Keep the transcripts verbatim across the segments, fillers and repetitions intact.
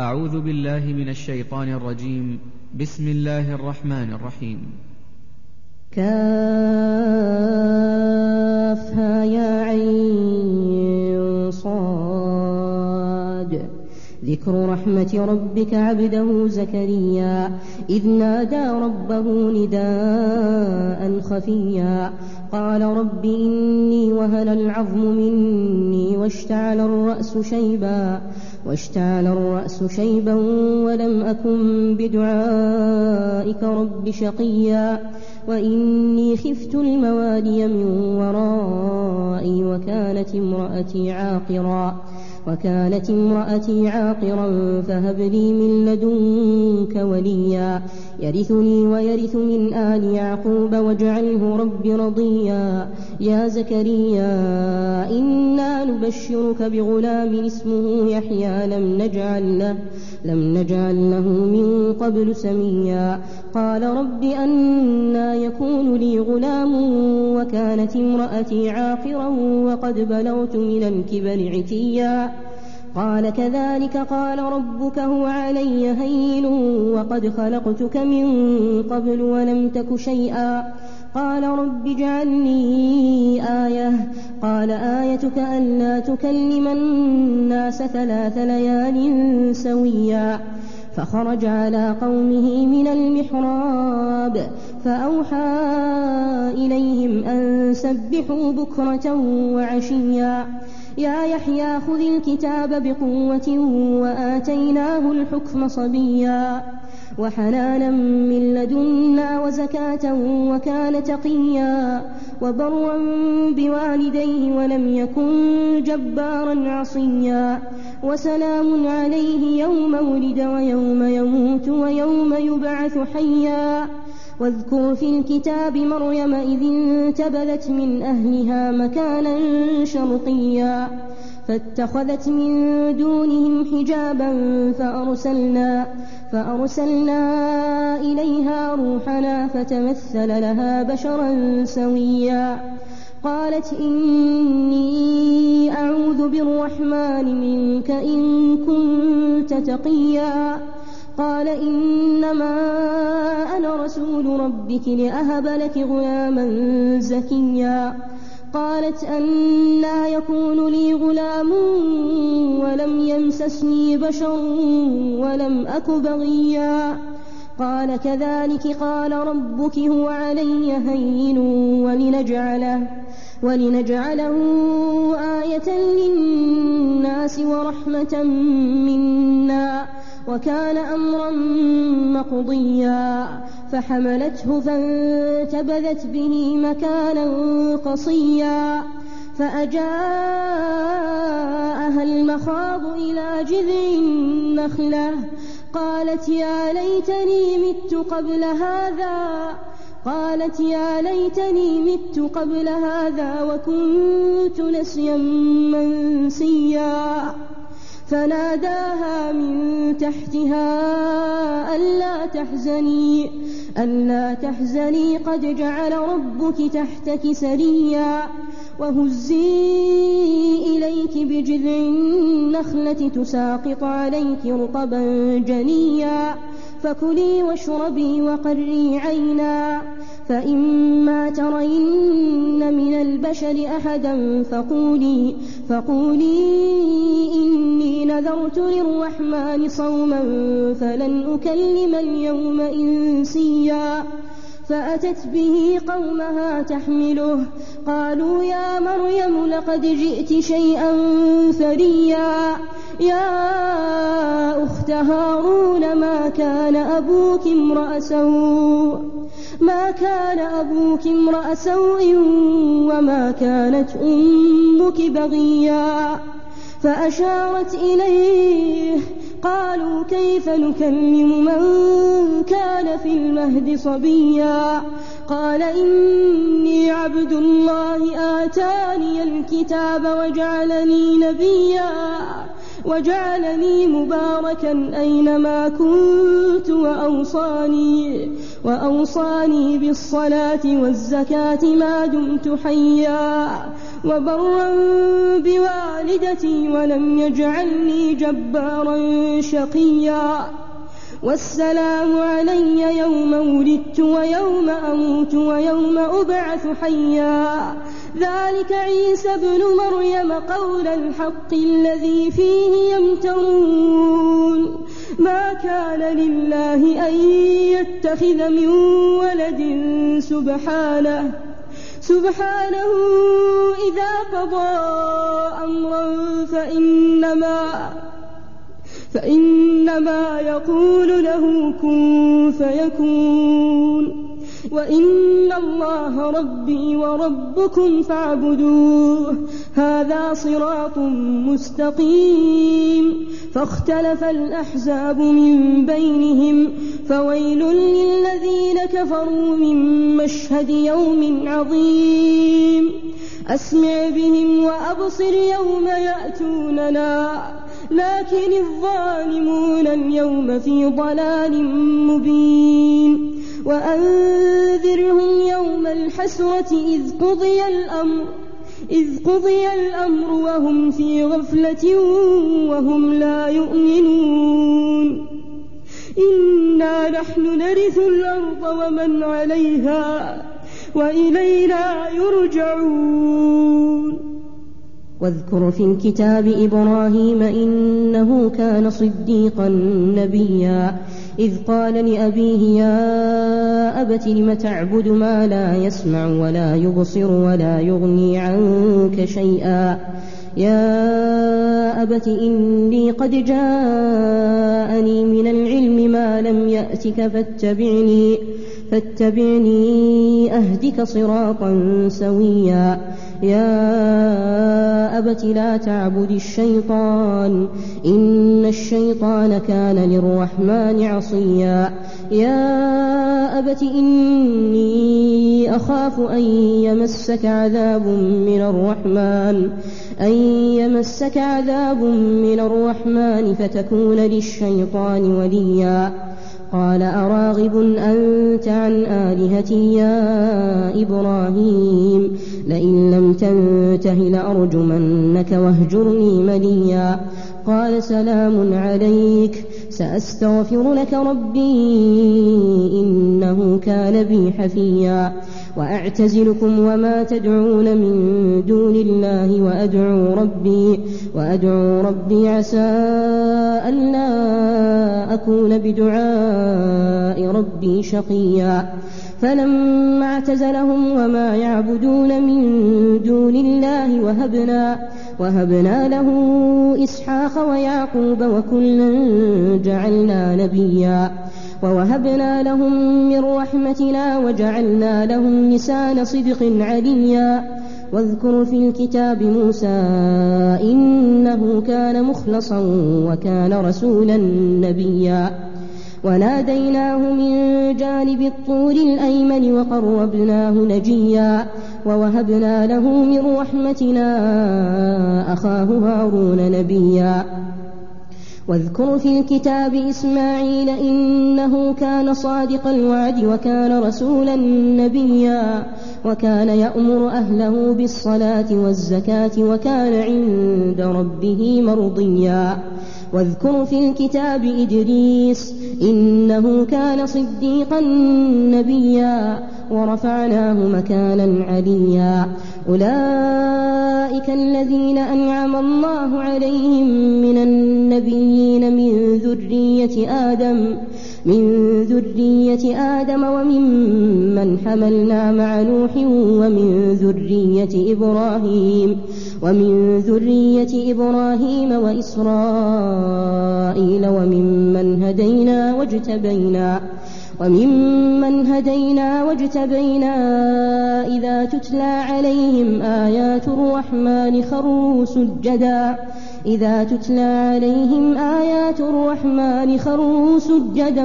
أعوذ بالله من الشيطان الرجيم. بسم الله الرحمن الرحيم. كافها يا عين صاد ذكر رحمة ربك عبده زكريا إذ نادى ربه نداء خفيا قال رب إني وهن العظم مني واشتعل الرأس شيبا واشتعل الرأس شيبا ولم أكن بدعائك رب شقيا وإني خفت الموالي من ورائي وكانت امرأتي عاقرا وكانت امرأتي عاقرا فهب لي من لدنك وليا يرثني ويرث من آل يعقوب واجعله رب رضيا يا زكريا إنا نبشرك بغلام اسمه يحيى لم نجعل له لم نجعل له من قبل سميا قال رب أنى يكون لي غلام وكانت امرأتي عاقرا وقد بلغت من الكبر عتيا قال كذلك قال ربك هو علي هين وقد خلقتك من قبل ولم تك شيئا قال رب اجعل لي آية قال آيتك ألا تكلم الناس ثلاث ليال سويا فخرج على قومه من المحراب فأوحى إليهم أن سبحوا بكرة وعشيا يا يحيى خذ الكتاب بقوة وآتيناه الحكم صبيا وحنانا من لدنا وزكاة وكان تقيا وبرا بوالديه ولم يكن جبارا عصيا وسلام عليه يوم ولد ويوم يموت ويوم يبعث حيا واذكر في الكتاب مريم إذ انتبذت من أهلها مكانا شرقيا فاتخذت من دونهم حجابا فأرسلنا, فأرسلنا إليها روحنا فتمثل لها بشرا سويا قالت إني أعوذ بالرحمن منك إن كنت تقيا قال إنما أنا رسول ربك لأهب لك غلاما زكيا قالت أنى يكون لي غلام ولم يمسسني بشر ولم أك بغيا قال كذلك قال ربك هو علي هين ولنجعله, ولنجعله آية للناس ورحمة منا وكان أمرا مقضيا فحملته فانتبذت به مكانا قصيا فأجاءها المخاض إلى جذع النخلة قالت يا ليتني مت قبل هذا قالت يا ليتني مت قبل هذا وكنت نسيا منسيا فناداها من تحتها ألا تحزني ألا تحزني قد جعل ربك تحتك سريا وهزي إليك بجذع النخلة تساقط عليك رطبا جنيا فكلي واشربي وقري عينا فإما ترين من البشر أحدا فقولي, فقولي إني نذرت للرحمن صوما فلن أكلم اليوم إنسيا فأتت به قومها تحمله قالوا يا مريم لقد جئت شيئا فريا يا أخت هارون ما كان أبوك امرأ سوء ما كان أبوك امرأ سوء وما كانت أمك بغيا فأشارت إليه قالوا كيف نكلم من كان في المهد صبيا قال إني عبد الله آتاني الكتاب وجعلني نبيا وجعلني مباركا أينما كنت وأوصاني, وأوصاني بالصلاة والزكاة ما دمت حيا وبرا بوالدتي ولم يجعلني جبارا شقيا والسلام علي يوم ولدت ويوم أموت ويوم أبعث حيا ذلك عيسى ابن مريم قول الحق الذي فيه يمترون ما كان لله أن يتخذ من ولد سبحانه سبحانه إذا قضى أمرا فإنما فإنما يقول له كن فيكون وإن الله ربي وربكم فاعبدوه هذا صراط مستقيم فاختلف الأحزاب من بينهم فويل للذين كفروا من مشهد يوم عظيم أسمع بهم وأبصر يوم يأتوننا لكن الظالمون اليوم في ضلال مبين وأنذرهم يوم الحسرة إذ قضي الأمر إذ قضي الأمر وهم في غفلة وهم لا يؤمنون إنا نحن نرث الأرض ومن عليها وإلينا يرجعون واذكر في الكتاب إبراهيم إنه كان صديقا نبيا إذ قال لأبيه يا أبت لم تعبد ما لا يسمع ولا يبصر ولا يغني عنك شيئا يا أبت إني قد جاءني من العلم ما لم يأتك فاتبعني فاتبعني أهدك صراطا سويا يا أبت لا تعبد الشيطان إن الشيطان كان للرحمن عصيا يا أبت إني أخاف أن يمسك عذاب من الرحمن أن يمسك عذاب من الرحمن فتكون للشيطان وليا قال أراغب أنت عن آلهتي يا إبراهيم لئن لم تنته لأرجمنك واهجرني مليا قال سلام عليك سأستغفر لك ربي إنه كان بي حفيا وأعتزلكم وما تدعون من دون الله وأدعو ربي وأدعو ربي عسى ألا أكون بدعاء ربي شقيا فلما اعتزلهم وما يعبدون من دون الله وهبنا وهبنا له إسحاق ويعقوب وكلا جعلنا نبيا ووهبنا لهم من رحمتنا وجعلنا لهم لسان صدق عليا واذكر في الكتاب موسى إنه كان مخلصا وكان رسولا نبيا وناديناه من جانب الطور الأيمن وقربناه نجيا ووهبنا له من رحمتنا أخاه هارون نبيا واذكر في الكتاب إسماعيل إنه كان صادق الوعد وكان رسولا نبيا وكان يأمر أهله بالصلاة والزكاة وكان عند ربه مرضيا واذكر في الكتاب إدريس إنه كان صديقا نبيا ورفعناه مكانا عليا أولئك الذين أنعم الله عليهم من النبيين من ذرية آدم من ذرية آدم وممن حملنا مع نوح ومن ذرية إبراهيم ومن ذرية إبراهيم وإسرائيل وممن هدينا واجتبينا وممن هدينا واجتبينا إذا تتلى عليهم آيات الرحمن خروا سجدا إذا تتلى عليهم آيات الرحمن خروا سجدا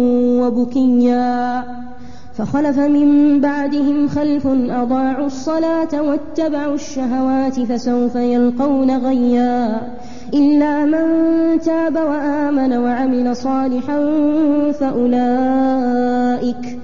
وبكيا فخلف من بعدهم خلف أضاعوا الصلاة واتبعوا الشهوات فسوف يلقون غيا إلا من تاب وآمن وعمل صالحا فأولئك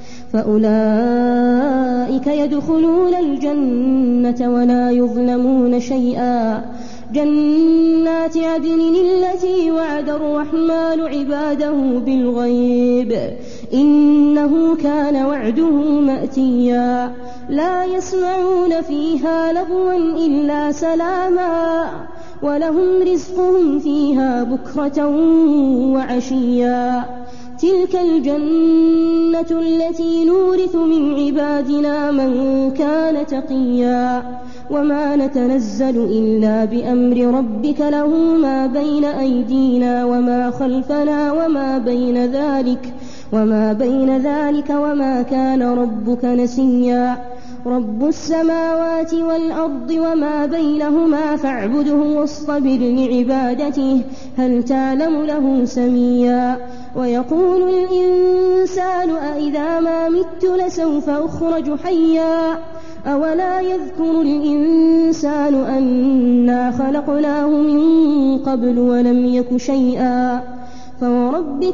فأولئك يدخلون الجنة ولا يظلمون شيئا جنات عدن التي وعد الرحمن عباده بالغيب إنه كان وعده مأتيا لا يسمعون فيها لغوا إلا سلاما ولهم رزقهم فيها بكرة وعشيا تلك الجنة التي نورث من عبادنا من كان تقيا وما نتنزل إلا بأمر ربك له ما بين أيدينا وما خلفنا وما بين ذلك وما بين ذلك وما كان ربك نسيا رب السماوات والأرض وما بينهما فاعبده واصطبر لعبادته هل تعلم له سميا ويقول الإنسان أإذا ما مت لسوف أخرج حيا أولا يذكر الإنسان أنا خلقناه من قبل ولم يك شيئا فوربك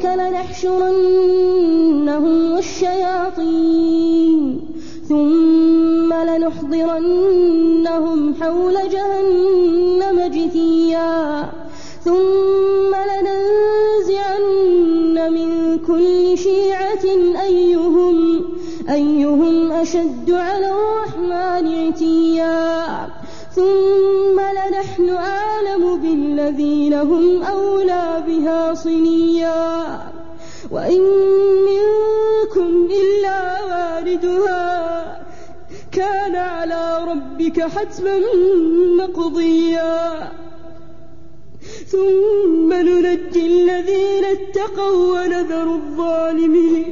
لنحشرنهم والشياطين ثم لنحضرنهم حول جهنم جثيا ثم لننزعن من كل شيعة أيهم, أيهم أشد على الرحمن عتيا ثم لنحن أعلم بالذين هم أولى بها صليا وإن منكم إلا واردها كان على ربك حتما مقضيا ثم ننجي الذين اتقوا ونذر الظالمين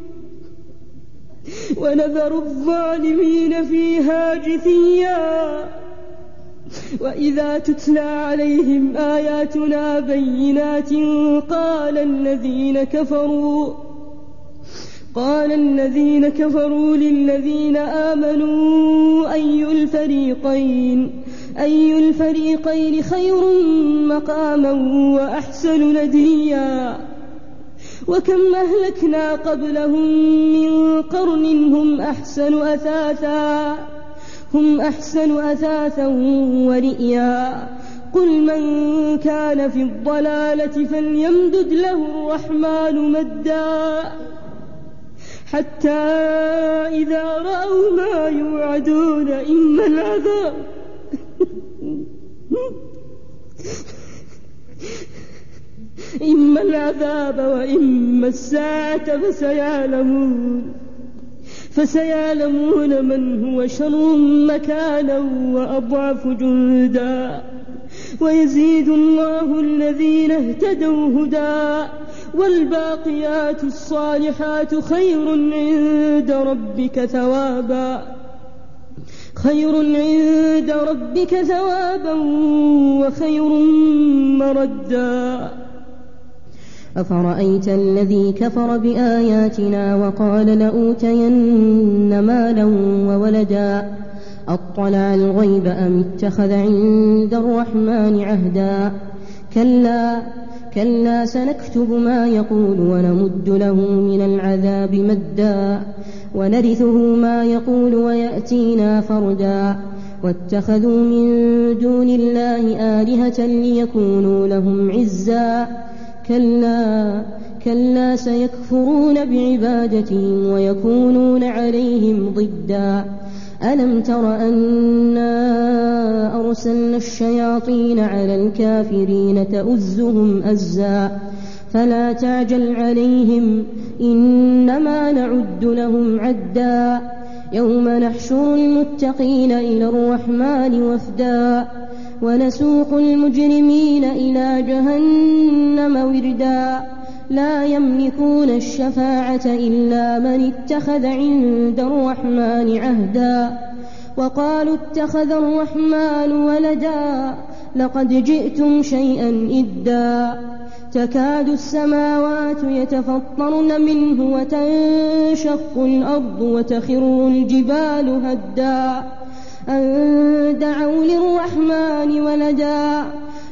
ونذر الظالمين فيها جثيا وإذا تتلى عليهم آياتنا بينات قال الذين كفروا قال الذين كفروا للذين آمنوا أي الفريقين أي الفريقين خير مقاما وأحسن نديا وكم أهلكنا قبلهم من قرن هم أحسن أثاثا هم أحسن أثاثا ورئيا قل من كان في الضلالة فليمدد له الرحمن مدا حتى إذا رأوا ما يوعدون إما العذاب إما العذاب وإما الساعة فسيعلمون فسيعلمون من هو شر مكانا وأضعف جندا ويزيد الله الذين اهتدوا هدى والباقيات الصالحات خير عند ربك ثوابا خير عند ربك ثوابا وخير مردا أفرأيت الذي كفر بآياتنا وقال لأوتين مالا وولدا أطلع الغيب أم اتخذ عند الرحمن عهدا كلا كلا سنكتب ما يقول ونمد له من العذاب مدا ونرثه ما يقول ويأتينا فردا واتخذوا من دون الله آلهة ليكونوا لهم عزا كلا كلا سيكفرون بعبادتهم ويكونون عليهم ضدا ألم تر أنا أرسلنا الشياطين على الكافرين تؤزهم أزا فلا تعجل عليهم إنما نعد لهم عدا يوم نحشر المتقين إلى الرحمن وفدا ونسوق المجرمين إلى جهنم وردا لا يملكون الشفاعة إلا من اتخذ عند الرحمن عهدا وقالوا اتخذ الرحمن ولدا لقد جئتم شيئا إدا تكاد السماوات يتفطرن منه وتنشق الأرض وتخر الجبال هدا أن دعوا للرحمن ولدا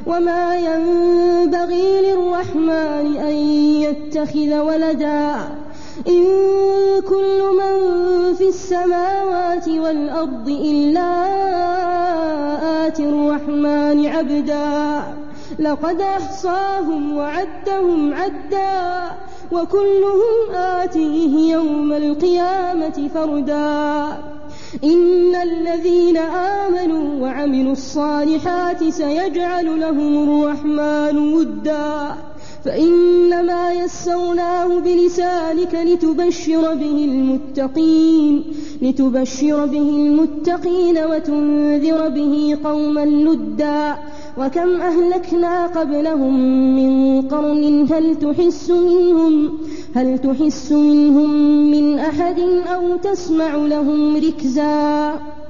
وما ينبغي للرحمن أن يتخذ ولدا إن كل من في السماوات والأرض إلا آتي الرحمن عبدا لقد أحصاهم وعدهم عدا وكلهم آتيه يوم القيامة فردا إن الذين آمنوا وعملوا الصالحات سيجعل لهم الرحمن ودا فإنما يسرناه بلسانك لتبشر به المتقين لتبشر به المتقين وتنذر به قوما لدا وكم أهلكنا قبلهم من قرن هل تحس منهم هل تحس منهم من أحد أو تسمع لهم ركزا